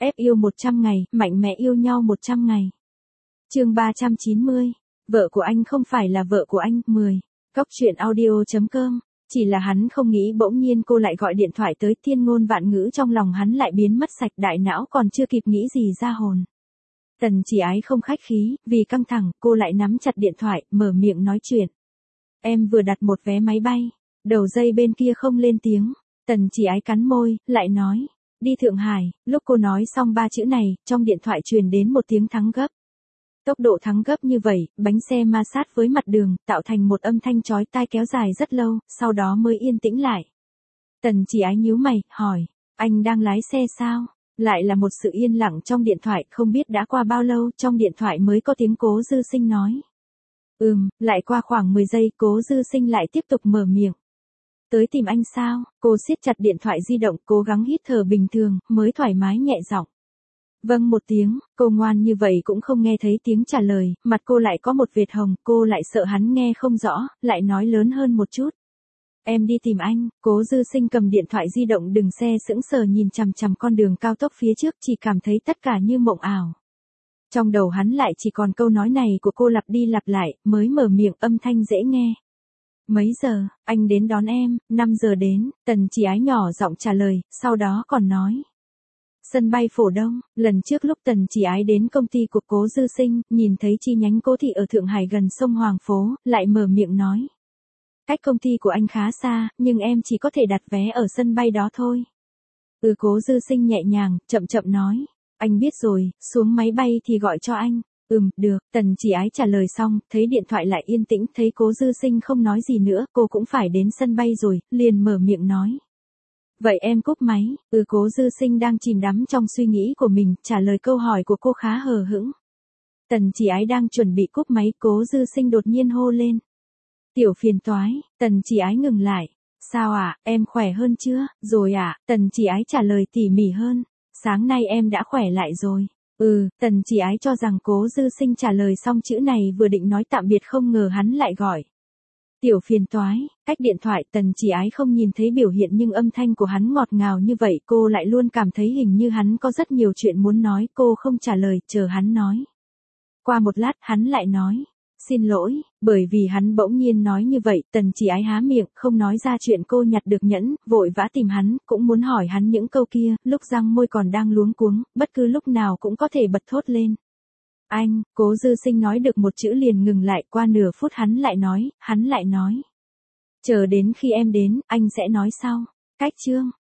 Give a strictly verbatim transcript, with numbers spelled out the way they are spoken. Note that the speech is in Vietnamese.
Ép yêu một trăm ngày, mạnh mẽ yêu nhau một trăm ngày. Chương ba trăm chín mươi. Vợ của anh không phải là vợ của anh. mười. Cóc truyện audio chấm com. Chỉ là hắn không nghĩ bỗng nhiên cô lại gọi điện thoại tới, thiên ngôn vạn ngữ trong lòng hắn lại biến mất sạch, đại não còn chưa kịp nghĩ gì ra hồn. Tần Chỉ Ái không khách khí, vì căng thẳng, cô lại nắm chặt điện thoại, mở miệng nói chuyện. Em vừa đặt một vé máy bay. Đầu dây bên kia không lên tiếng. Tần Chỉ Ái cắn môi, lại nói. Đi Thượng Hải. Lúc cô nói xong ba chữ này, trong điện thoại truyền đến một tiếng thắng gấp. Tốc độ thắng gấp như vậy, bánh xe ma sát với mặt đường, tạo thành một âm thanh chói tai kéo dài rất lâu, sau đó mới yên tĩnh lại. Tần Chỉ Ái nhíu mày, hỏi. Anh đang lái xe sao? Lại là một sự yên lặng trong điện thoại, không biết đã qua bao lâu, trong điện thoại mới có tiếng Cố Dư Sinh nói. Ừm, lại qua khoảng mười giây, Cố Dư Sinh lại tiếp tục mở miệng. Tới tìm anh sao? Cô siết chặt điện thoại di động, cố gắng hít thở bình thường, mới thoải mái nhẹ giọng. Vâng một tiếng, cô ngoan như vậy cũng không nghe thấy tiếng trả lời, mặt cô lại có một vệt hồng, cô lại sợ hắn nghe không rõ, lại nói lớn hơn một chút. Em đi tìm anh. Cố Dư Sinh cầm điện thoại di động đừng xe sững sờ nhìn chằm chằm con đường cao tốc phía trước, chỉ cảm thấy tất cả như mộng ảo. Trong đầu hắn lại chỉ còn câu nói này của cô lặp đi lặp lại, mới mở miệng, âm thanh dễ nghe. Mấy giờ, anh đến đón em? năm giờ đến, Tần Chỉ Ái nhỏ giọng trả lời, sau đó còn nói. Sân bay Phổ Đông. Lần trước lúc Tần Chỉ Ái đến công ty của Cố Dư Sinh, nhìn thấy chi nhánh Cố thị ở Thượng Hải gần sông Hoàng Phố, lại mở miệng nói. Cách công ty của anh khá xa, nhưng em chỉ có thể đặt vé ở sân bay đó thôi. Ừ, Cố Dư Sinh nhẹ nhàng, chậm chậm nói. Anh biết rồi, xuống máy bay thì gọi cho anh. Ừm, được. Tần Chỉ Ái trả lời xong, thấy điện thoại lại yên tĩnh, thấy Cố Dư Sinh không nói gì nữa, cô cũng phải đến sân bay rồi, liền mở miệng nói. Vậy em cúp máy. Ừ, Cố Dư Sinh đang chìm đắm trong suy nghĩ của mình, trả lời câu hỏi của cô khá hờ hững. Tần Chỉ Ái đang chuẩn bị cúp máy, Cố Dư Sinh đột nhiên hô lên. Tiểu phiền toái. Tần Chỉ Ái ngừng lại. Sao ạ, à, em khỏe hơn chưa? Rồi ạ, à, Tần Chỉ Ái trả lời tỉ mỉ hơn. Sáng nay em đã khỏe lại rồi. Ừ, Tần Chỉ Ái cho rằng Cố Dư Sinh trả lời xong chữ này vừa định nói tạm biệt, không ngờ hắn lại gọi. Tiểu phiền toái. Cách điện thoại, Tần Chỉ Ái không nhìn thấy biểu hiện nhưng âm thanh của hắn ngọt ngào như vậy, cô lại luôn cảm thấy hình như hắn có rất nhiều chuyện muốn nói, cô không trả lời, chờ hắn nói. Qua một lát, hắn lại nói. Xin lỗi. Bởi vì hắn bỗng nhiên nói như vậy, Tần Chỉ Ái há miệng, không nói ra chuyện cô nhặt được nhẫn, vội vã tìm hắn, cũng muốn hỏi hắn những câu kia, lúc răng môi còn đang luống cuống, bất cứ lúc nào cũng có thể bật thốt lên. Anh. Cố Dư Sinh nói được một chữ liền ngừng lại, qua nửa phút hắn lại nói, hắn lại nói. Chờ đến khi em đến, anh sẽ nói sau. Cách chương.